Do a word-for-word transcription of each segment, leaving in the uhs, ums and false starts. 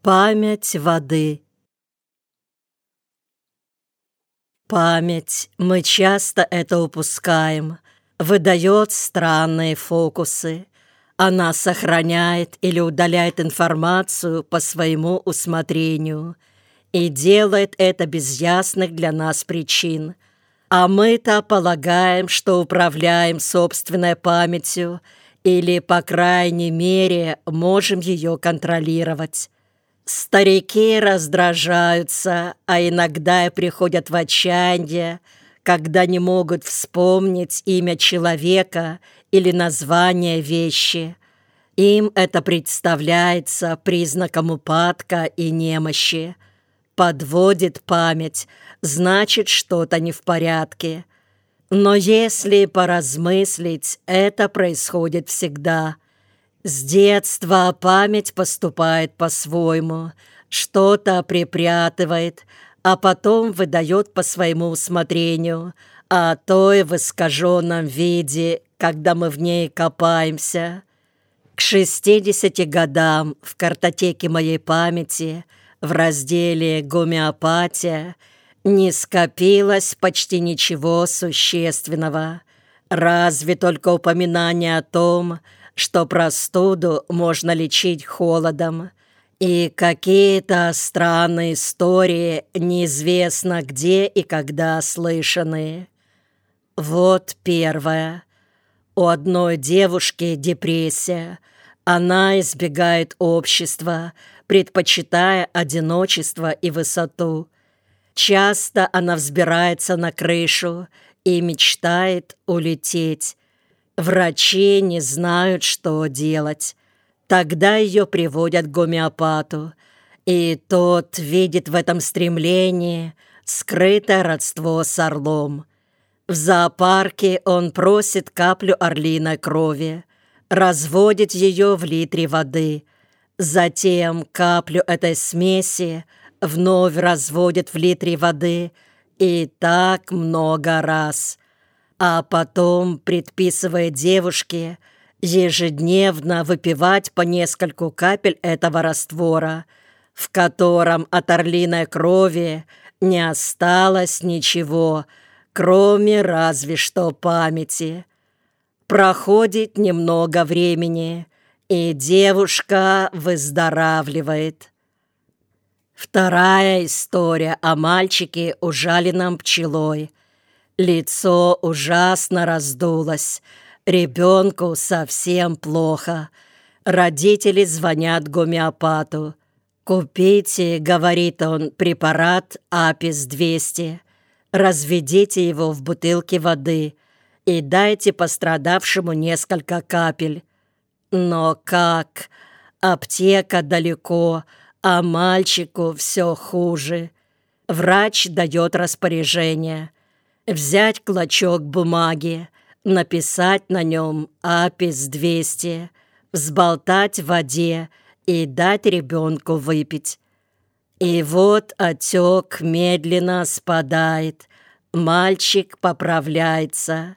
Память воды. Память, мы часто это упускаем, выдает странные фокусы. Она сохраняет или удаляет информацию по своему усмотрению и делает это без ясных для нас причин. А мы-то полагаем, что управляем собственной памятью или, по крайней мере, можем ее контролировать. Старики раздражаются, а иногда и приходят в отчаяние, когда не могут вспомнить имя человека или название вещи. Им это представляется признаком упадка и немощи. Подводит память, значит, что-то не в порядке. Но если поразмыслить, это происходит всегда. С детства память поступает по-своему, что-то припрятывает, а потом выдает по своему усмотрению, а то и в искаженном виде, когда мы в ней копаемся. К шестидесяти годам в картотеке моей памяти в разделе «Гомеопатия» не скопилось почти ничего существенного, разве только упоминание о том, что простуду можно лечить холодом, и какие-то странные истории неизвестно где и когда слышанные. Вот первое. У одной девушки депрессия. Она избегает общества, предпочитая одиночество и высоту. Часто она взбирается на крышу и мечтает улететь. Врачи не знают, что делать. Тогда ее приводят к гомеопату, и тот видит в этом стремлении скрытое родство с орлом. В зоопарке он просит каплю орлиной крови, разводит ее в литре воды, затем каплю этой смеси вновь разводит в литре воды, и так много раз. А потом предписывает девушке ежедневно выпивать по нескольку капель этого раствора, в котором от орлиной крови не осталось ничего, кроме разве что памяти. Проходит немного времени, и девушка выздоравливает. Вторая история о мальчике, ужаленном пчелой. Лицо ужасно раздулось, ребенку совсем плохо. Родители звонят гомеопату. «Купите, — говорит он, — препарат Апис двести, разведите его в бутылке воды и дайте пострадавшему несколько капель». Но как? Аптека далеко, а мальчику все хуже. Врач дает распоряжение взять клочок бумаги, написать на нем Апис двести, взболтать в воде и дать ребенку выпить. И вот отек медленно спадает, мальчик поправляется.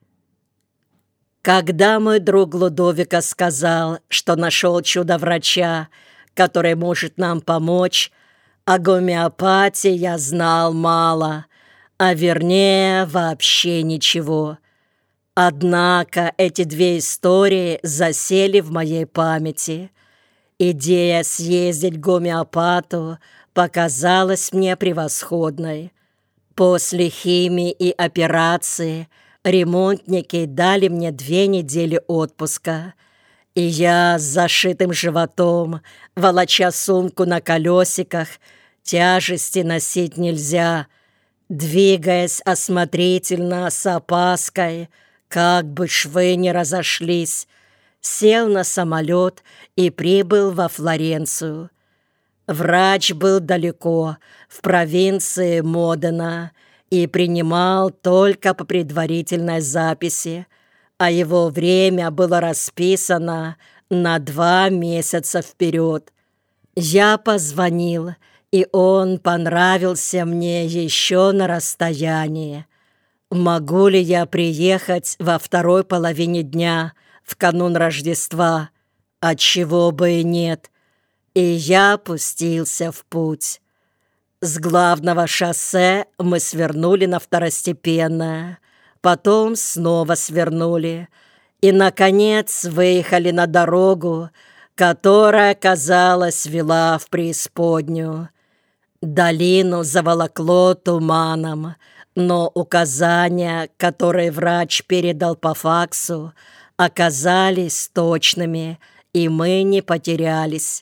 Когда мой друг Лудовико сказал, что нашел чудо-врача, который может нам помочь, о гомеопатии я знал мало, а вернее вообще ничего. Однако эти две истории засели в моей памяти. Идея съездить к гомеопату показалась мне превосходной. После химии и операции ремонтники дали мне две недели отпуска, и я с зашитым животом, волоча сумку на колесиках, тяжести носить нельзя, двигаясь осмотрительно, с опаской, как бы швы не разошлись, сел на самолет и прибыл во Флоренцию. Врач был далеко, в провинции Модена, и принимал только по предварительной записи, а его время было расписано на два месяца вперед. Я позвонил, и он понравился мне еще на расстоянии. Могу ли я приехать во второй половине дня, в канун Рождества? Отчего бы и нет. и я пустился в путь. С главного шоссе мы свернули на второстепенное, потом снова свернули и, наконец, выехали на дорогу, которая, казалось, вела в преисподнюю. Долину заволокло туманом, но указания, которые врач передал по факсу, оказались точными, и мы не потерялись.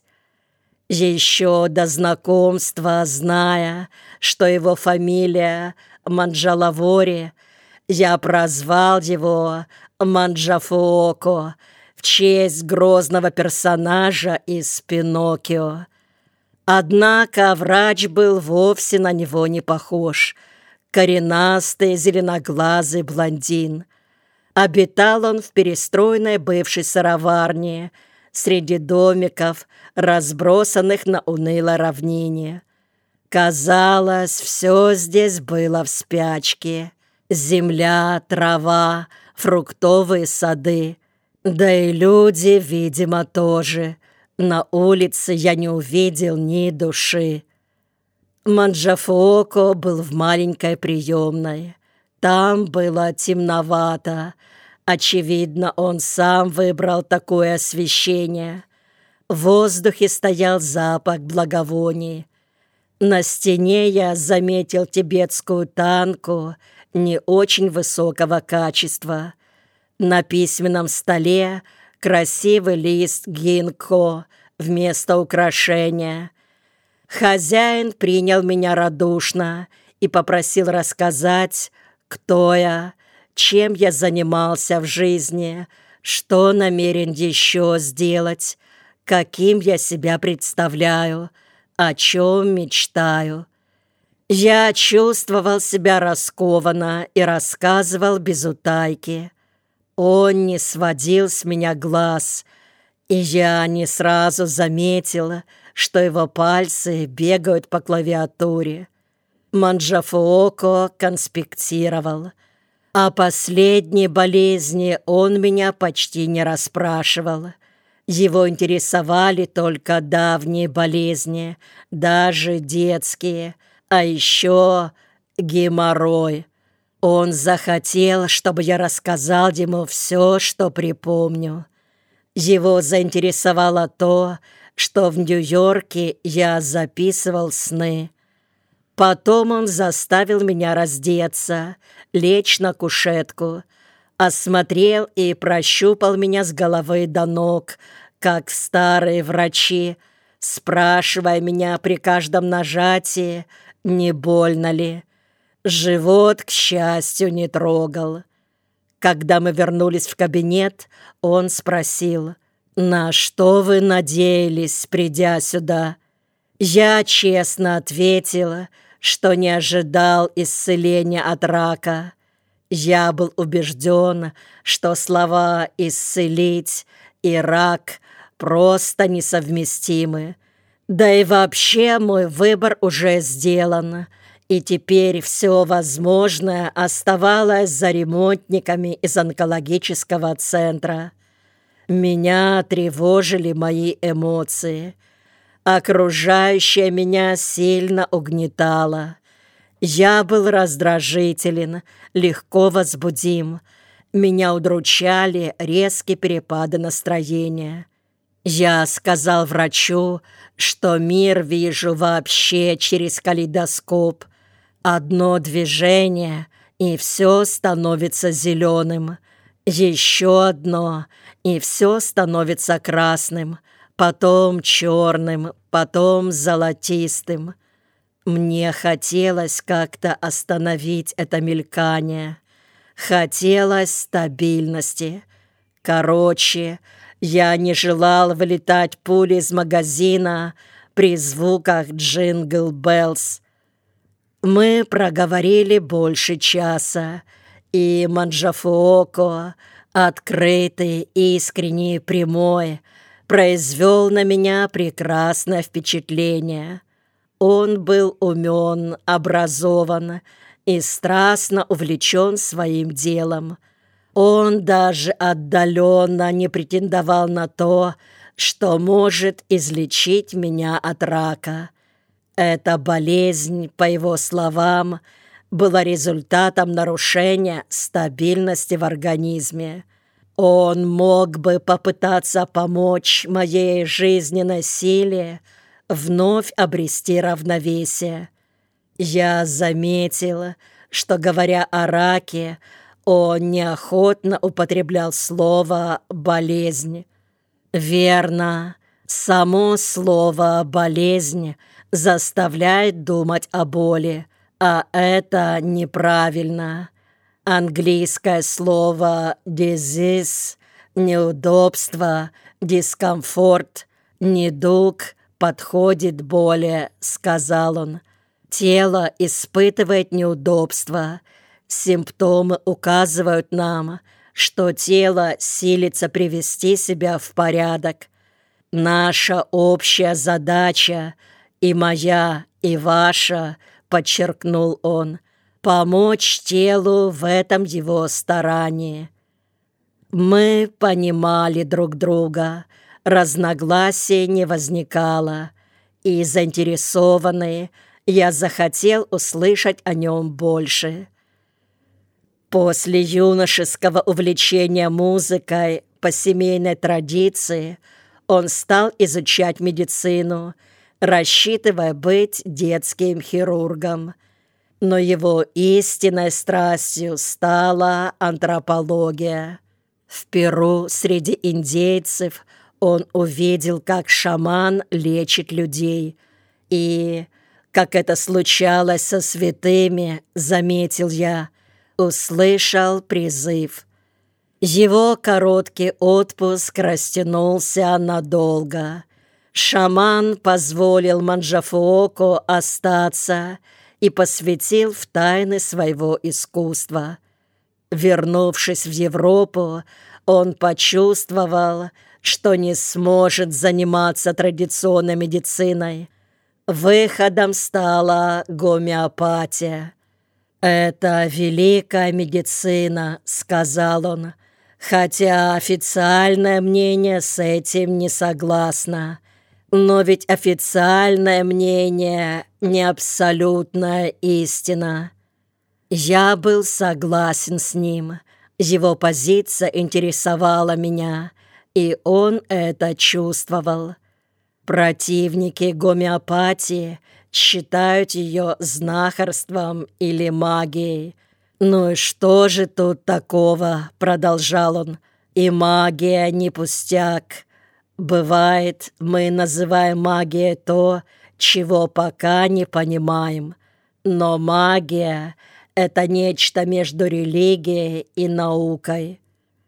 Еще до знакомства, зная, что его фамилия Манджалавори, я прозвал его Манджафуоко в честь грозного персонажа из «Пиноккио». Однако врач был вовсе на него не похож. Коренастый, зеленоглазый блондин. Обитал он в перестроенной бывшей сыроварне, среди домиков, разбросанных на унылой равнине. Казалось, все здесь было в спячке. Земля, трава, фруктовые сады. Да и люди, видимо, тоже. На улице я не увидел ни души. Манджафуоко был в маленькой приемной. Там было темновато. Очевидно, он сам выбрал такое освещение. В воздухе стоял запах благовоний. На стене я заметил тибетскую танку не очень высокого качества. На письменном столе красивый лист гинкго вместо украшения. Хозяин принял меня радушно и попросил рассказать, кто я, чем я занимался в жизни, что намерен еще сделать, каким я себя представляю, о чем мечтаю. Я чувствовал себя раскованно и рассказывал без утайки. Он не сводил с меня глаз, и я не сразу заметила, что его пальцы бегают по клавиатуре. Манджафуоко конспектировал. О последней болезни он меня почти не расспрашивал. Его интересовали только давние болезни, даже детские, а еще геморрой. Он захотел, чтобы я рассказал ему все, что припомню. Его заинтересовало то, что в Нью-Йорке я записывал сны. Потом он заставил меня раздеться, лечь на кушетку, осмотрел и прощупал меня с головы до ног, как старые врачи, спрашивая меня при каждом нажатии, не больно ли. Живот, к счастью, не трогал. Когда мы вернулись в кабинет, он спросил: «На что вы надеялись, придя сюда?» Я честно ответила, что не ожидал исцеления от рака. Я был убежден, что слова «исцелить» и «рак» просто несовместимы. Да и вообще мой выбор уже сделан, и теперь все возможное оставалось за ремонтниками из онкологического центра. Меня тревожили мои эмоции. Окружающее меня сильно угнетало. Я был раздражителен, легко возбудим. Меня удручали резкие перепады настроения. Я сказал врачу, что мир вижу вообще через калейдоскоп. Одно движение, и все становится зеленым. Еще одно, и все становится красным. Потом черным, потом золотистым. Мне хотелось как-то остановить это мелькание. Хотелось стабильности. Короче, я не желал вылетать пулей из магазина при звуках «Джингл Беллс». Мы проговорили больше часа, и Манджафуоко, открытый, искренний, прямой, произвел на меня прекрасное впечатление. Он был умен, образован и страстно увлечен своим делом. Он даже отдаленно не претендовал на то, что может излечить меня от рака. Эта болезнь, по его словам, была результатом нарушения стабильности в организме. Он мог бы попытаться помочь моей жизненной силе вновь обрести равновесие. Я заметил, что, говоря о раке, он неохотно употреблял слово «болезнь». Верно, само слово «болезнь» заставляет думать о боли, а это неправильно. Английское слово «disease» — неудобство, дискомфорт, недуг подходит более, сказал он. Тело испытывает неудобства. Симптомы указывают нам, что тело силится привести себя в порядок. Наша общая задача, и моя, и ваша, подчеркнул он, помочь телу в этом его старании. Мы понимали друг друга, разногласий не возникало, и, заинтересованный, я захотел услышать о нем больше. После юношеского увлечения музыкой по семейной традиции он стал изучать медицину, рассчитывая быть детским хирургом. Но его истинной страстью стала антропология. В Перу среди индейцев он увидел, как шаман лечит людей. И, как это случалось со святыми, заметил я, услышал призыв. Его короткий отпуск растянулся надолго. Шаман позволил Манджафуоко остаться и посвятил в тайны своего искусства. Вернувшись в Европу, он почувствовал, что не сможет заниматься традиционной медициной. Выходом стала гомеопатия. «Это великая медицина», — сказал он, хотя официальное мнение с этим не согласно. Но ведь официальное мнение не абсолютная истина. Я был согласен с ним. Его позиция интересовала меня, и он это чувствовал. Противники гомеопатии считают ее знахарством или магией. «Ну и что же тут такого?» — продолжал он. «И магия не пустяк. Бывает, мы называем магией то, чего пока не понимаем. Но магия — это нечто между религией и наукой».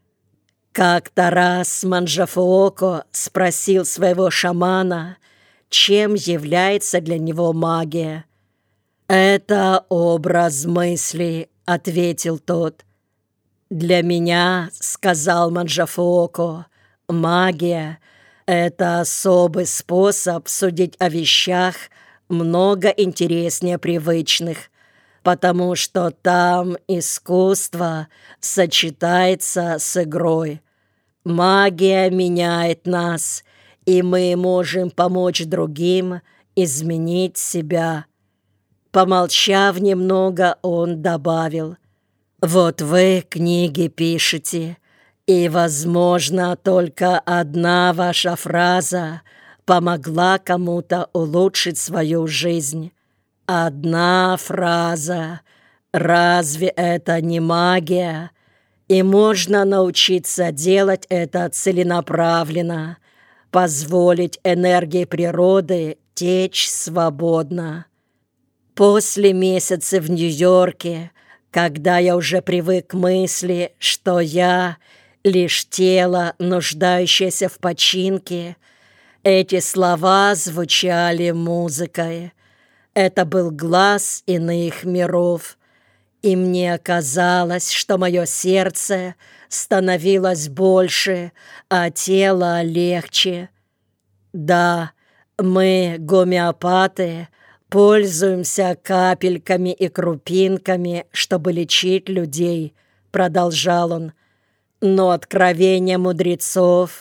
Как-то раз Манджафуоко спросил своего шамана, чем является для него магия. «Это образ мысли», — ответил тот. «Для меня, — сказал Манджафуоко, — магия — это особый способ судить о вещах много интереснее привычных, потому что там искусство сочетается с игрой. Магия меняет нас, и мы можем помочь другим изменить себя». Помолчав немного, он добавил: «Вот вы книги пишете, и, возможно, только одна ваша фраза помогла кому-то улучшить свою жизнь. Одна фраза. Разве это не магия? И можно научиться делать это целенаправленно, позволить энергии природы течь свободно». После месяца в Нью-Йорке, когда я уже привык к мысли, что я лишь тело, нуждающееся в починке, эти слова звучали музыкой. Это был глас иных миров, и мне казалось, что мое сердце становилось больше, а тело легче. Да, мы, гомеопаты, пользуемся капельками и крупинками, чтобы лечить людей, продолжал он. Но откровения мудрецов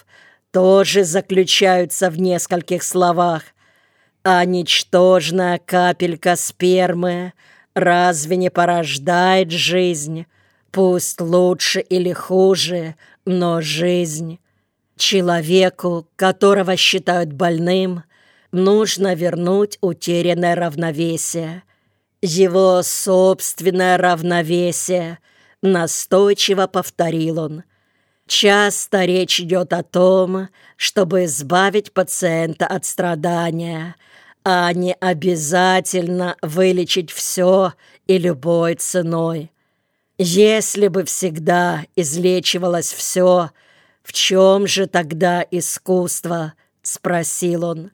тоже заключаются в нескольких словах. А ничтожная капелька спермы разве не порождает жизнь? Пусть лучше или хуже, но жизнь. Человеку, которого считают больным, нужно вернуть утерянное равновесие. Его собственное равновесие, настойчиво повторил он. Часто речь идет о том, чтобы избавить пациента от страдания, а не обязательно вылечить все и любой ценой. Если бы всегда излечивалось все, в чем же тогда искусство? Спросил он.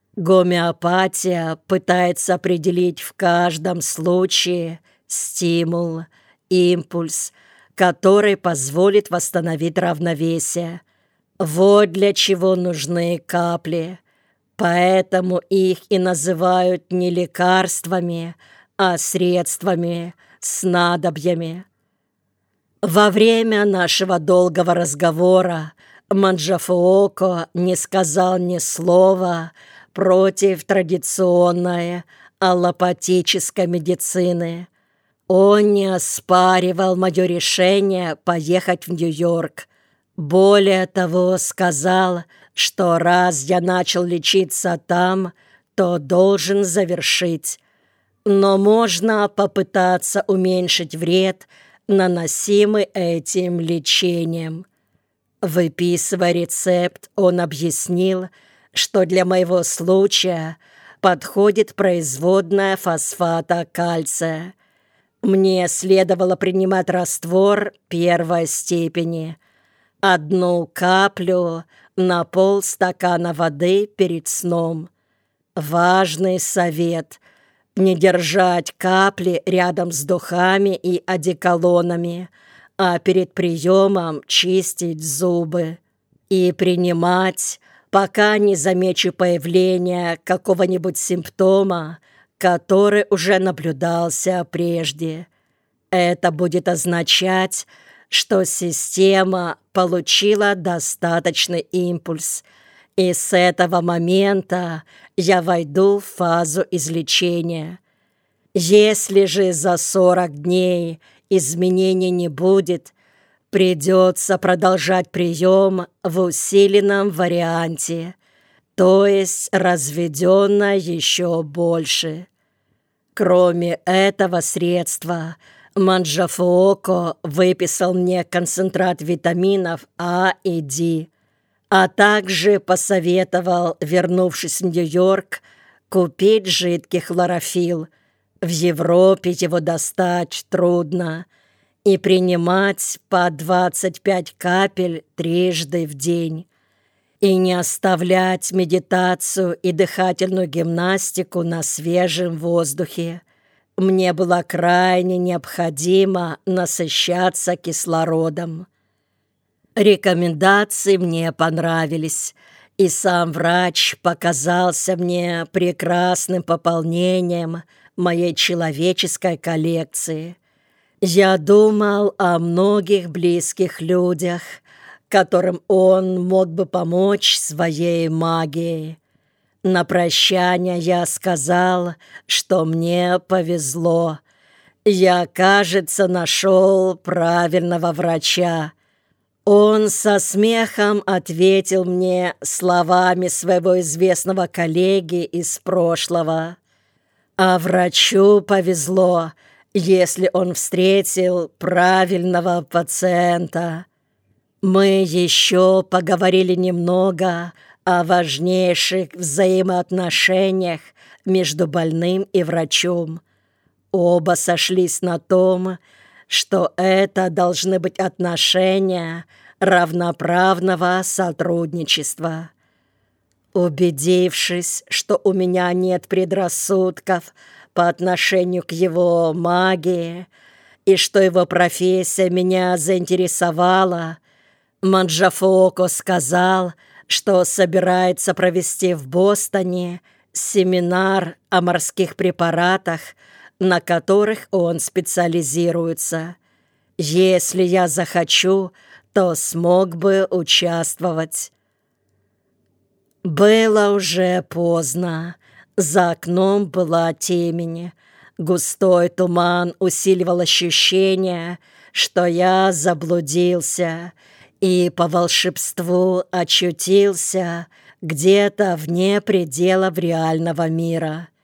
Гомеопатия пытается определить в каждом случае стимул, импульс, который позволит восстановить равновесие. Вот для чего нужны капли. Поэтому их и называют не лекарствами, а средствами, снадобьями. Во время нашего долгого разговора Манджафуоко не сказал ни слова против традиционной аллопатической медицины. Он не оспаривал мое решение поехать в Нью-Йорк. Более того, сказал, что раз я начал лечиться там, то должен завершить. Но можно попытаться уменьшить вред, наносимый этим лечением. Выписывая рецепт, он объяснил, что для моего случая подходит производная фосфата кальция. Мне следовало принимать раствор первой степени, одну каплю на полстакана воды перед сном. Важный совет – не держать капли рядом с духами и одеколонами, а перед приемом чистить зубы и принимать, пока не замечу появления какого-нибудь симптома, который уже наблюдался прежде. Это будет означать, что система получила достаточный импульс, и с этого момента я войду в фазу излечения. Если же за сорок дней изменений не будет, придется продолжать прием в усиленном варианте, то есть разведенно еще больше. Кроме этого средства, Манджафуоко выписал мне концентрат витаминов А и Д, а также посоветовал, вернувшись в Нью-Йорк, купить жидкий хлорофилл. В Европе его достать трудно. И принимать по двадцать пять капель трижды в день. И не оставлять медитацию и дыхательную гимнастику на свежем воздухе. Мне было крайне необходимо насыщаться кислородом. Рекомендации мне понравились, и сам врач показался мне прекрасным пополнением моей человеческой коллекции. Я думал о многих близких людях, которым он мог бы помочь своей магией. На прощание я сказал, что мне повезло. Я, кажется, нашел правильного врача. Он со смехом ответил мне словами своего известного коллеги из прошлого. А врачу повезло, если он встретил правильного пациента. Мы еще поговорили немного о важнейших взаимоотношениях между больным и врачом. Оба сошлись на том, что это должны быть отношения равноправного сотрудничества. Убедившись, что у меня нет предрассудков по отношению к его магии и что его профессия меня заинтересовала, Манджафуоко сказал, что собирается провести в Бостоне семинар о морских препаратах, на которых он специализируется. Если я захочу, то смог бы участвовать. Было уже поздно. За окном была темень. Густой туман усиливал ощущение, что я заблудился и по волшебству очутился где-то вне пределов реального мира.